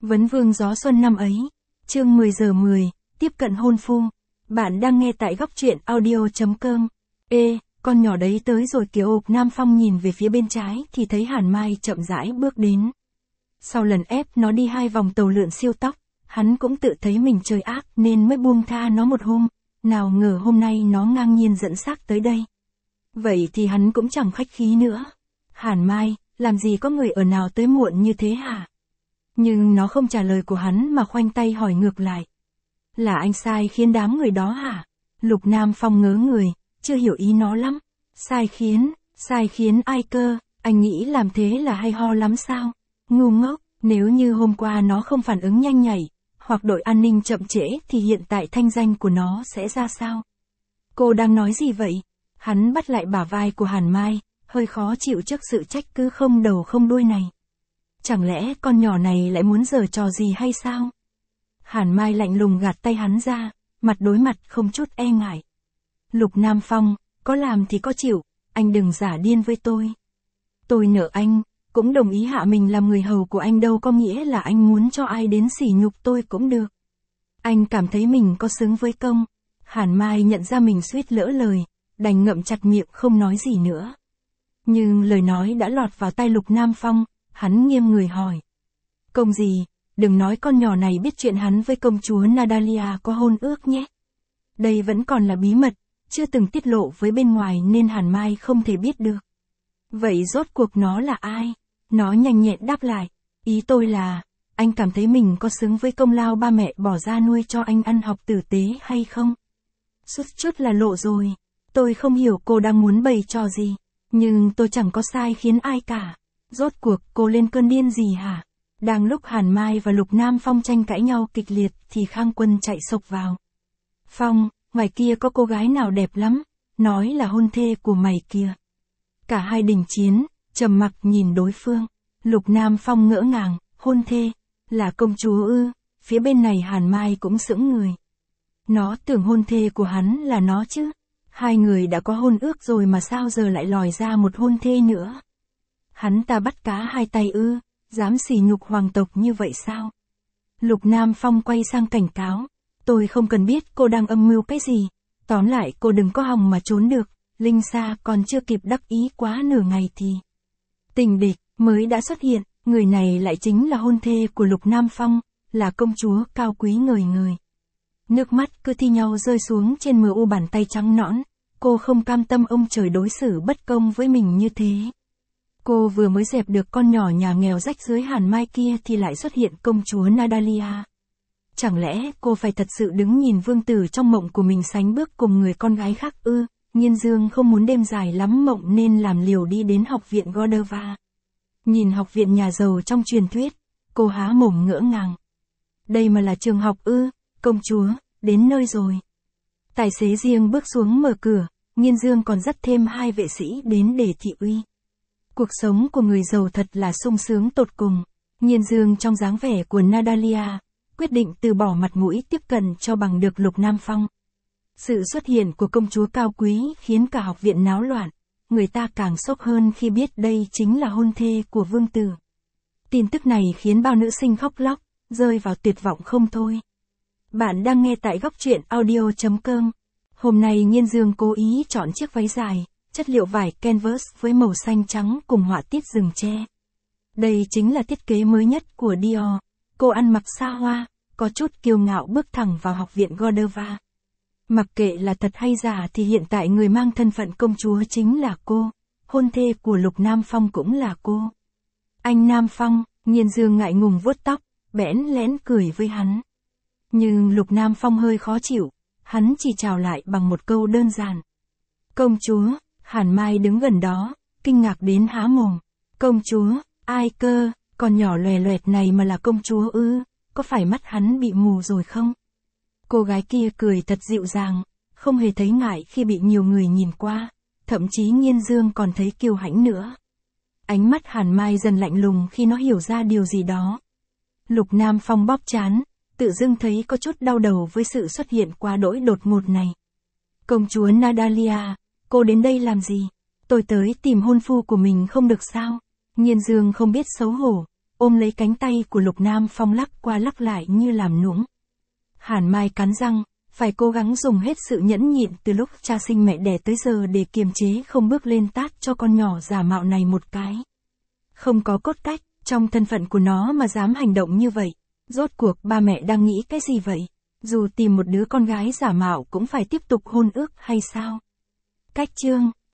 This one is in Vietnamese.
Vấn vương gió xuân năm ấy. Chương 10 giờ 10, tiếp cận hôn phu. Bạn đang nghe tại góc truyện audio.com. Ê, con nhỏ đấy tới rồi kìa. Nam Phong nhìn về phía bên trái thì thấy Hàn Mai chậm rãi bước đến. Sau lần ép nó đi 2 vòng tàu lượn siêu tốc, hắn cũng tự thấy mình chơi ác nên mới buông tha nó một hôm. Nào ngờ hôm nay nó ngang nhiên dẫn xác tới đây. Vậy thì hắn cũng chẳng khách khí nữa. Hàn Mai, làm gì có người ở nào tới muộn như thế hả? Nhưng nó không trả lời của hắn mà khoanh tay hỏi ngược lại. Là anh sai khiến đám người đó hả? Lục Nam Phong ngớ người, chưa hiểu ý nó lắm. Sai khiến ai cơ? Anh nghĩ làm thế là hay ho lắm sao? Ngu ngốc, nếu như hôm qua nó không phản ứng nhanh nhảy, hoặc đội an ninh chậm trễ thì hiện tại thanh danh của nó sẽ ra sao? Cô đang nói gì vậy? Hắn bắt lại bả vai của Hàn Mai, hơi khó chịu trước sự trách cứ không đầu không đuôi này. Chẳng lẽ con nhỏ này lại muốn giở trò gì hay sao? Hàn Mai lạnh lùng gạt tay hắn ra, mặt đối mặt không chút e ngại. Lục Nam Phong, có làm thì có chịu, anh đừng giả điên với tôi. Tôi nợ anh, cũng đồng ý hạ mình làm người hầu của anh đâu có nghĩa là anh muốn cho ai đến sỉ nhục tôi cũng được. Anh cảm thấy mình có xứng với công. Hàn Mai nhận ra mình suýt lỡ lời, đành ngậm chặt miệng không nói gì nữa. Nhưng lời nói đã lọt vào tai Lục Nam Phong, hắn nghiêm người hỏi. Công gì, đừng nói con nhỏ này biết chuyện hắn với công chúa Nadalia có hôn ước nhé. Đây vẫn còn là bí mật, chưa từng tiết lộ với bên ngoài nên Hàn Mai không thể biết được. Vậy rốt cuộc nó là ai? Nó nhanh nhẹn đáp lại. Ý tôi là, anh cảm thấy mình có xứng với công lao ba mẹ bỏ ra nuôi cho anh ăn học tử tế hay không? Chút là lộ rồi. Tôi không hiểu cô đang muốn bày trò gì. Nhưng tôi chẳng có sai khiến ai cả. Rốt cuộc cô lên cơn điên gì hả? Đang lúc Hàn Mai và Lục Nam Phong tranh cãi nhau kịch liệt thì Khang Quân chạy xộc vào. Phong, ngoài kia có cô gái nào đẹp lắm, nói là hôn thê của mày kìa. Cả hai đình chiến, trầm mặc nhìn đối phương. Lục Nam Phong ngỡ ngàng, hôn thê, là công chúa ư? Phía bên này Hàn Mai cũng sững người. Nó tưởng hôn thê của hắn là nó chứ. Hai người đã có hôn ước rồi mà sao giờ lại lòi ra một hôn thê nữa? Hắn ta bắt cá hai tay ư, dám sỉ nhục hoàng tộc như vậy sao? Lục Nam Phong quay sang cảnh cáo. Tôi không cần biết cô đang âm mưu cái gì. Tóm lại cô đừng có hòng mà trốn được. Linh Sa còn chưa kịp đắc ý quá nửa ngày thì tình địch mới đã xuất hiện. Người này lại chính là hôn thê của Lục Nam Phong, là công chúa cao quý ngời ngời. Nước mắt cứ thi nhau rơi xuống trên mờ u bàn tay trắng nõn. Cô không cam tâm ông trời đối xử bất công với mình như thế. Cô vừa mới dẹp được con nhỏ nhà nghèo rách dưới Hàn Mai kia thì lại xuất hiện công chúa Nadalia. Chẳng lẽ cô phải thật sự đứng nhìn vương tử trong mộng của mình sánh bước cùng người con gái khác ư? Nhiên Dương không muốn đêm dài lắm mộng nên làm liều đi đến học viện Godova. Nhìn học viện nhà giàu trong truyền thuyết, cô há mồm ngỡ ngàng. Đây mà là trường học ư? Công chúa, đến nơi rồi. Tài xế riêng bước xuống mở cửa, Nhiên Dương còn dắt thêm 2 vệ sĩ đến để thị uy. Cuộc sống của người giàu thật là sung sướng tột cùng. Nhiên Dương trong dáng vẻ của Nadalia, quyết định từ bỏ mặt mũi tiếp cận cho bằng được Lục Nam Phong. Sự xuất hiện của công chúa cao quý khiến cả học viện náo loạn, người ta càng sốc hơn khi biết đây chính là hôn thê của vương tử. Tin tức này khiến bao nữ sinh khóc lóc, rơi vào tuyệt vọng không thôi. Bạn đang nghe tại góc truyện audio.com. Hôm nay Nhiên Dương cố ý chọn chiếc váy dài, chất liệu vải canvas với màu xanh trắng cùng họa tiết rừng tre. Đây chính là thiết kế mới nhất của Dior. Cô ăn mặc xa hoa, có chút kiêu ngạo bước thẳng vào học viện Godova. Mặc kệ là thật hay giả thì hiện tại người mang thân phận công chúa chính là cô. Hôn thê của Lục Nam Phong cũng là cô. Anh Nam Phong, Nhiên Dương ngại ngùng vuốt tóc, bẽn lẽn cười với hắn. Nhưng Lục Nam Phong hơi khó chịu, hắn chỉ chào lại bằng một câu đơn giản. Công chúa. Hàn Mai đứng gần đó, kinh ngạc đến há mồm. Công chúa, ai cơ, con nhỏ loè loẹt này mà là công chúa ư? Có phải mắt hắn bị mù rồi không? Cô gái kia cười thật dịu dàng, không hề thấy ngại khi bị nhiều người nhìn qua, thậm chí Nhiên Dương còn thấy kiêu hãnh nữa. Ánh mắt Hàn Mai dần lạnh lùng khi nó hiểu ra điều gì đó. Lục Nam Phong bóp trán, tự dưng thấy có chút đau đầu với sự xuất hiện quá đỗi đột ngột này. Công chúa Nadalia, cô đến đây làm gì? Tôi tới tìm hôn phu của mình không được sao? Nhiên Dương không biết xấu hổ, ôm lấy cánh tay của Lục Nam Phong lắc qua lắc lại như làm nũng. Hàn Mai cắn răng, phải cố gắng dùng hết sự nhẫn nhịn từ lúc cha sinh mẹ đẻ tới giờ để kiềm chế không bước lên tát cho con nhỏ giả mạo này một cái. Không có cốt cách, trong thân phận của nó mà dám hành động như vậy. Rốt cuộc ba mẹ đang nghĩ cái gì vậy? Dù tìm một đứa con gái giả mạo cũng phải tiếp tục hôn ước hay sao? Cách chương